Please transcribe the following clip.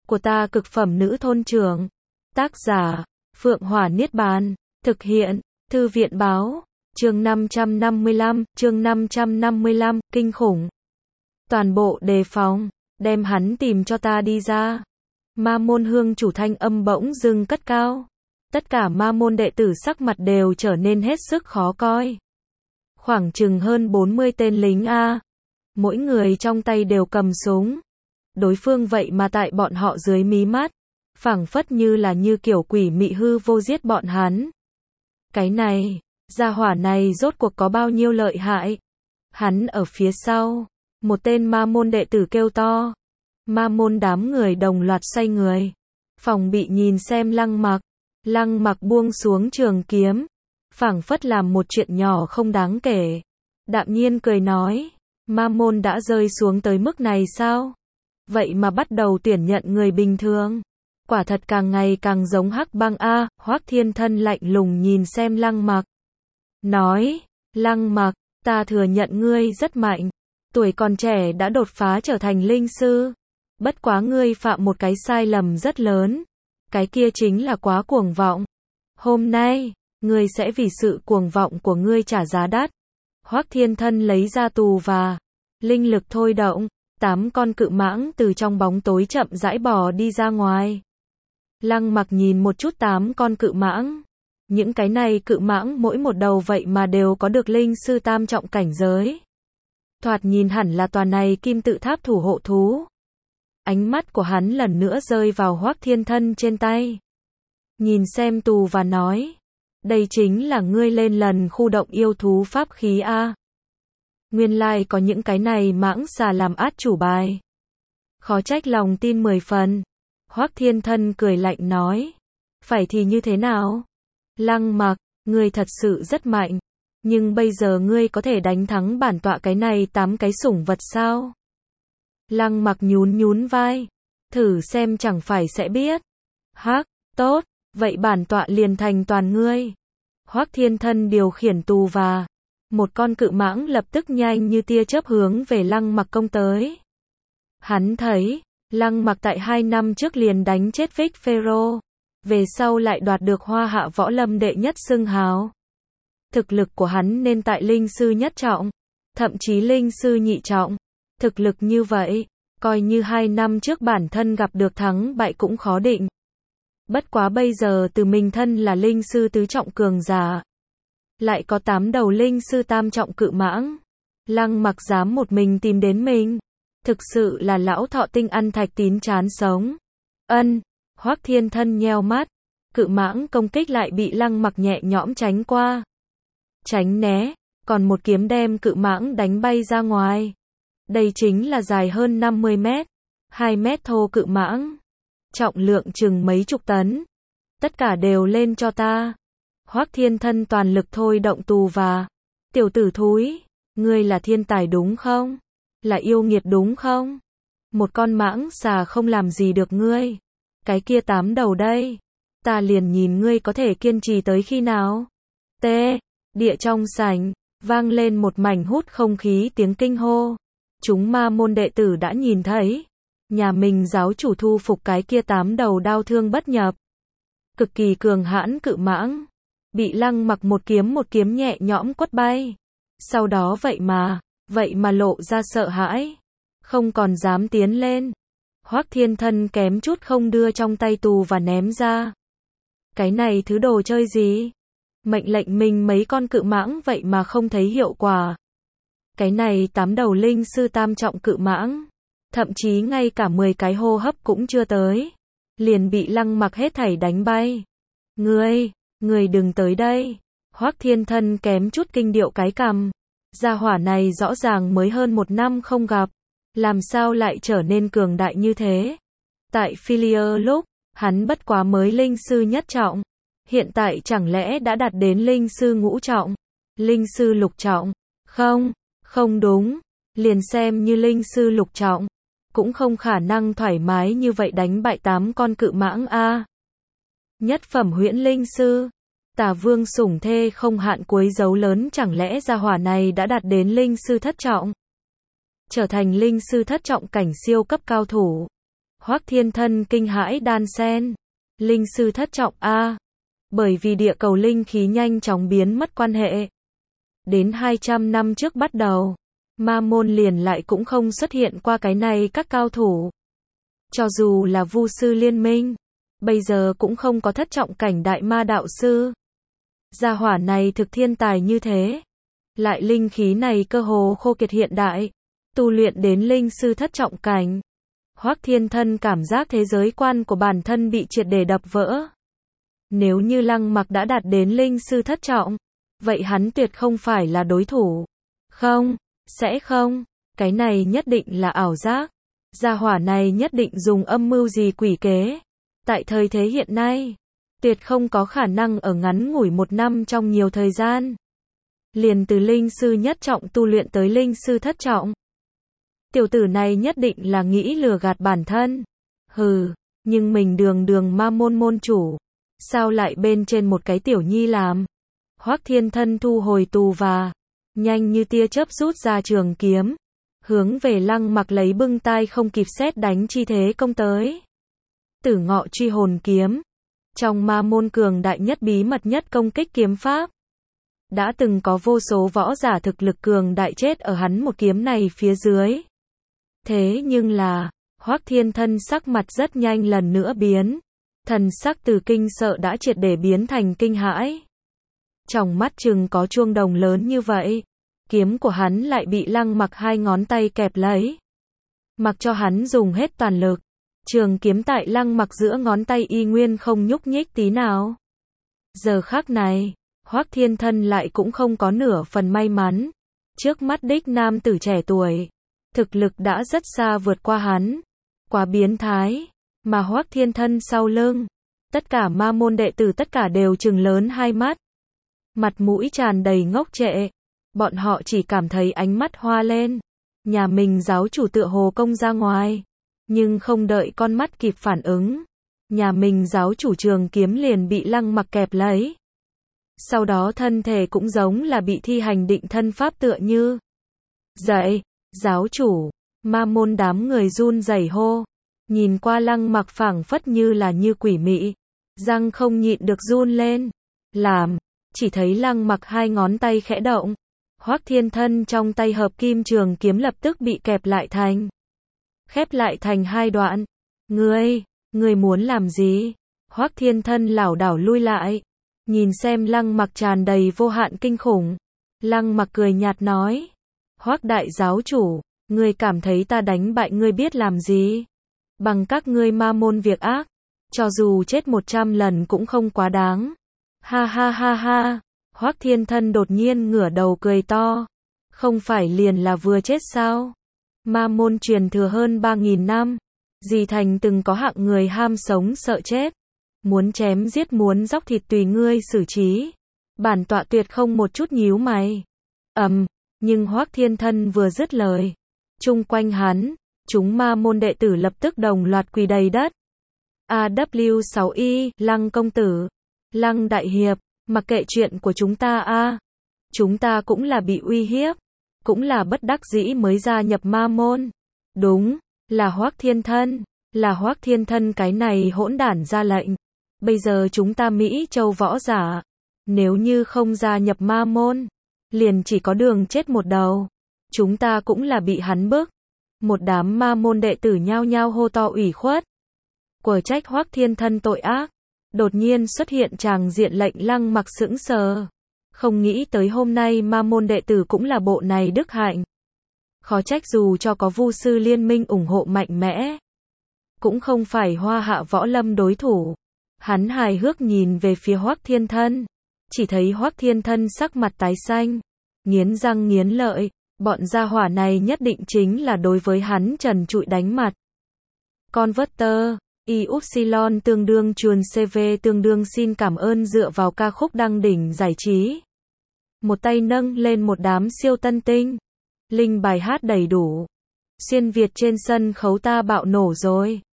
của ta cực phẩm nữ thôn trưởng. Tác giả, Phượng Hỏa Niết Bàn. Thực hiện, Thư viện báo. Chương 555, kinh khủng. Toàn bộ đề phòng, đem hắn tìm cho ta đi ra. Ma môn hương chủ thanh âm bỗng dưng cất cao. Tất cả ma môn đệ tử sắc mặt đều trở nên hết sức khó coi. Khoảng chừng hơn 40 tên lính A. Mỗi người trong tay đều cầm súng. Đối phương vậy mà tại bọn họ dưới mí mắt. Phảng phất như là như kiểu quỷ mị hư vô giết bọn hắn. Cái này, gia hỏa này rốt cuộc có bao nhiêu lợi hại. Hắn ở phía sau. Một tên ma môn đệ tử kêu to. Ma môn đám người đồng loạt xoay người. Phòng bị nhìn xem Lăng Mặc. Lăng Mặc buông xuống trường kiếm. Phảng phất làm một chuyện nhỏ không đáng kể. Đạm nhiên cười nói. Ma môn đã rơi xuống tới mức này sao? Vậy mà bắt đầu tuyển nhận người bình thường. Quả thật càng ngày càng giống Hắc Băng A. Hoắc Thiên Thân lạnh lùng nhìn xem Lăng Mặc. Nói. Lăng Mặc, ta thừa nhận ngươi rất mạnh. Tuổi còn trẻ đã đột phá trở thành linh sư. Bất quá ngươi phạm một cái sai lầm rất lớn. Cái kia chính là quá cuồng vọng. Hôm nay, ngươi sẽ vì sự cuồng vọng của ngươi trả giá đắt. Hoắc Thiên Thân lấy ra tù và linh lực thôi động, 8 con cự mãng từ trong bóng tối chậm rãi bò đi ra ngoài. Lăng Mặc nhìn một chút 8 con cự mãng. Những cái này cự mãng mỗi một đầu vậy mà đều có được linh sư tam trọng cảnh giới. Thoạt nhìn hẳn là tòa này kim tự tháp thủ hộ thú. Ánh mắt của hắn lần nữa rơi vào Hoắc Thiên Thân trên tay. Nhìn xem tù và nói. Đây chính là ngươi lên lần khu động yêu thú pháp khí A. Nguyên lai có những cái này mãng xà làm át chủ bài. Khó trách lòng tin 10 phần. Hoắc Thiên Thân cười lạnh nói. Phải thì như thế nào? Lăng Mặc, ngươi thật sự rất mạnh. Nhưng bây giờ ngươi có thể đánh thắng bản tọa cái này 8 cái sủng vật sao? Lăng Mặc nhún vai. Thử xem chẳng phải sẽ biết. Hắc, tốt, vậy bản tọa liền thành toàn ngươi. Hoắc Thiên Thân điều khiển tù và một con cự mãng lập tức nhanh như tia chớp hướng về Lăng Mặc công tới. Hắn thấy, Lăng Mặc tại 2 năm trước liền đánh chết Vic Pharaoh. Về sau lại đoạt được Hoa Hạ Võ Lâm đệ nhất xưng hào. Thực lực của hắn nên tại linh sư nhất trọng, thậm chí linh sư nhị trọng. Thực lực như vậy, coi như 2 năm trước bản thân gặp được thắng bại cũng khó định. Bất quá bây giờ từ mình thân là linh sư tứ trọng cường giả. Lại có 8 đầu linh sư tam trọng cự mãng. Lăng Mặc dám một mình tìm đến mình. Thực sự là lão thọ tinh ăn thạch tín chán sống. Ân, Hoắc Thiên Thân nheo mắt. Cự mãng công kích lại bị Lăng Mặc nhẹ nhõm tránh qua. Tránh né, còn một kiếm đem cự mãng đánh bay ra ngoài. Đây chính là dài hơn 50 mét, 2 mét thô cự mãng. Trọng lượng chừng mấy chục tấn. Tất cả đều lên cho ta. Hoắc Thiên Thân toàn lực thôi động tù và. Tiểu tử thúi, ngươi là thiên tài đúng không? Là yêu nghiệt đúng không? Một con mãng xà không làm gì được ngươi. Cái kia 8 đầu đây. Ta liền nhìn ngươi có thể kiên trì tới khi nào. T. Địa trong sảnh, vang lên một mảnh hút không khí tiếng kinh hô. Chúng ma môn đệ tử đã nhìn thấy. Nhà mình giáo chủ thu phục cái kia 8 đầu đao thương bất nhập. Cực kỳ cường hãn cự mãng. Bị Lăng Mặc một kiếm nhẹ nhõm quất bay. Sau đó vậy mà lộ ra sợ hãi. Không còn dám tiến lên. Hoắc Thiên Thân kém chút không đưa trong tay tù và ném ra. Cái này thứ đồ chơi gì? Mệnh lệnh mình mấy con cự mãng vậy mà không thấy hiệu quả. Cái này 8 đầu linh sư tam trọng cự mãng. Thậm chí ngay cả 10 cái hô hấp cũng chưa tới. Liền bị Lăng Mặc hết thảy đánh bay. Ngươi đừng tới đây. Hoắc Thiên Thân kém chút kinh điệu cái cằm. Gia hỏa này rõ ràng mới hơn 1 năm không gặp. Làm sao lại trở nên cường đại như thế? Tại Philia lúc, hắn bất quá mới linh sư nhất trọng. Hiện tại chẳng lẽ đã đạt đến linh sư ngũ trọng? Linh sư lục trọng? Không đúng. Liền xem như linh sư lục trọng. Cũng không khả năng thoải mái như vậy đánh bại 8 con cự mãng A. Nhất phẩm huyễn linh sư. Tà vương sủng thê không hạn cuối dấu lớn, chẳng lẽ gia hỏa này đã đạt đến linh sư thất trọng? Trở thành linh sư thất trọng cảnh siêu cấp cao thủ. Hoắc Thiên Thân kinh hãi đan sen. Linh sư thất trọng a. Bởi vì địa cầu linh khí nhanh chóng biến mất quan hệ. Đến 200 năm trước bắt đầu, ma môn liền lại cũng không xuất hiện qua cái này các cao thủ. Cho dù là vu sư liên minh, bây giờ cũng không có thất trọng cảnh đại ma đạo sư. Gia hỏa này thực thiên tài như thế. Lại linh khí này cơ hồ khô kiệt hiện đại. Tu luyện đến linh sư thất trọng cảnh. Hoắc Thiên Thân cảm giác thế giới quan của bản thân bị triệt để đập vỡ. Nếu như Lăng Mặc đã đạt đến linh sư thất trọng, vậy hắn tuyệt không phải là đối thủ. Không, sẽ không, cái này nhất định là ảo giác. Gia hỏa này nhất định dùng âm mưu gì quỷ kế. Tại thời thế hiện nay, tuyệt không có khả năng ở ngắn ngủi 1 năm trong nhiều thời gian. Liền từ linh sư nhất trọng tu luyện tới linh sư thất trọng. Tiểu tử này nhất định là nghĩ lừa gạt bản thân. Hừ, nhưng mình đường đường ma môn môn chủ. Sao lại bên trên một cái tiểu nhi làm? Hoắc Thiên Thân thu hồi tù và, nhanh như tia chớp rút ra trường kiếm. Hướng về Lăng Mặc lấy bưng tai không kịp sét đánh chi thế công tới. Tử Ngọ Truy Hồn Kiếm. Trong ma môn cường đại nhất bí mật nhất công kích kiếm pháp. Đã từng có vô số võ giả thực lực cường đại chết ở hắn một kiếm này phía dưới. Thế nhưng là, Hoắc Thiên Thân sắc mặt rất nhanh lần nữa biến. Thần sắc từ kinh sợ đã triệt để biến thành kinh hãi. Trong mắt chừng có chuông đồng lớn như vậy. Kiếm của hắn lại bị Lăng Mặc 2 ngón tay kẹp lấy. Mặc cho hắn dùng hết toàn lực. Trường kiếm tại Lăng Mặc giữa ngón tay y nguyên không nhúc nhích tí nào. Giờ khắc này, Hoắc Thiên Thân lại cũng không có nửa phần may mắn. Trước mắt đích nam tử trẻ tuổi, thực lực đã rất xa vượt qua hắn. Quá biến thái. Mà Hoắc Thiên Thân sau lưng, tất cả ma môn đệ tử tất cả đều trừng lớn hai mắt. Mặt mũi tràn đầy ngốc trệ. Bọn họ chỉ cảm thấy ánh mắt hoa lên. Nhà mình giáo chủ tựa hồ công ra ngoài. Nhưng không đợi con mắt kịp phản ứng. Nhà mình giáo chủ trường kiếm liền bị Lăng Mặc kẹp lấy. Sau đó thân thể cũng giống là bị thi hành định thân pháp tựa như. Dậy, giáo chủ, ma môn đám người run rẩy hô. Nhìn qua Lăng Mặc phảng phất như là như quỷ mị. Răng không nhịn được run lên. Chỉ thấy Lăng Mặc 2 ngón tay khẽ động. Hoắc Thiên Thân trong tay hợp kim trường kiếm lập tức bị kẹp lại khép lại thành 2 đoạn. Ngươi muốn làm gì? Hoắc Thiên Thân lảo đảo lui lại. Nhìn xem Lăng Mặc tràn đầy vô hạn kinh khủng. Lăng Mặc cười nhạt nói. Hoắc đại giáo chủ, ngươi cảm thấy ta đánh bại ngươi biết làm gì? Bằng các ngươi ma môn việc ác. Cho dù chết 100 lần cũng không quá đáng. Ha ha ha ha. Hoắc Thiên Thân đột nhiên ngửa đầu cười to. Không phải liền là vừa chết sao? Ma môn truyền thừa hơn 3.000 năm. Dì Thành từng có hạng người ham sống sợ chết. Muốn chém giết muốn dóc thịt tùy ngươi xử trí. Bản tọa tuyệt không một chút nhíu mày. Nhưng Hoắc Thiên Thân vừa dứt lời. Chung quanh hắn, chúng ma môn đệ tử lập tức đồng loạt quỳ đầy đất. AW6Y, Lăng công tử, Lăng đại hiệp, mặc kệ chuyện của chúng ta chúng ta cũng là bị uy hiếp, cũng là bất đắc dĩ mới gia nhập ma môn. Đúng, là Hoắc Thiên Thân cái này hỗn đản ra lệnh. Bây giờ chúng ta Mỹ Châu võ giả, nếu như không gia nhập ma môn, liền chỉ có đường chết một đầu. Chúng ta cũng là bị hắn bức. Một đám ma môn đệ tử nhao nhao hô to ủy khuất. Quở trách Hoắc Thiên Thân tội ác. Đột nhiên xuất hiện tràng diện lệnh Lăng Mặc sững sờ. Không nghĩ tới hôm nay ma môn đệ tử cũng là bộ này đức hạnh. Khó trách dù cho có vu sư liên minh ủng hộ mạnh mẽ, cũng không phải Hoa Hạ Võ Lâm đối thủ. Hắn hài hước nhìn về phía Hoắc Thiên Thân. Chỉ thấy Hoắc Thiên Thân sắc mặt tái xanh, nghiến răng nghiến lợi. Bọn gia hỏa này nhất định chính là đối với hắn trần trụi đánh mặt. Converter, Y-Upsilon tương đương chuồn CV tương đương xin cảm ơn dựa vào ca khúc đăng đỉnh giải trí. Một tay nâng lên một đám siêu tân tinh. Linh bài hát đầy đủ. Xuyên Việt trên sân khấu ta bạo nổ rồi.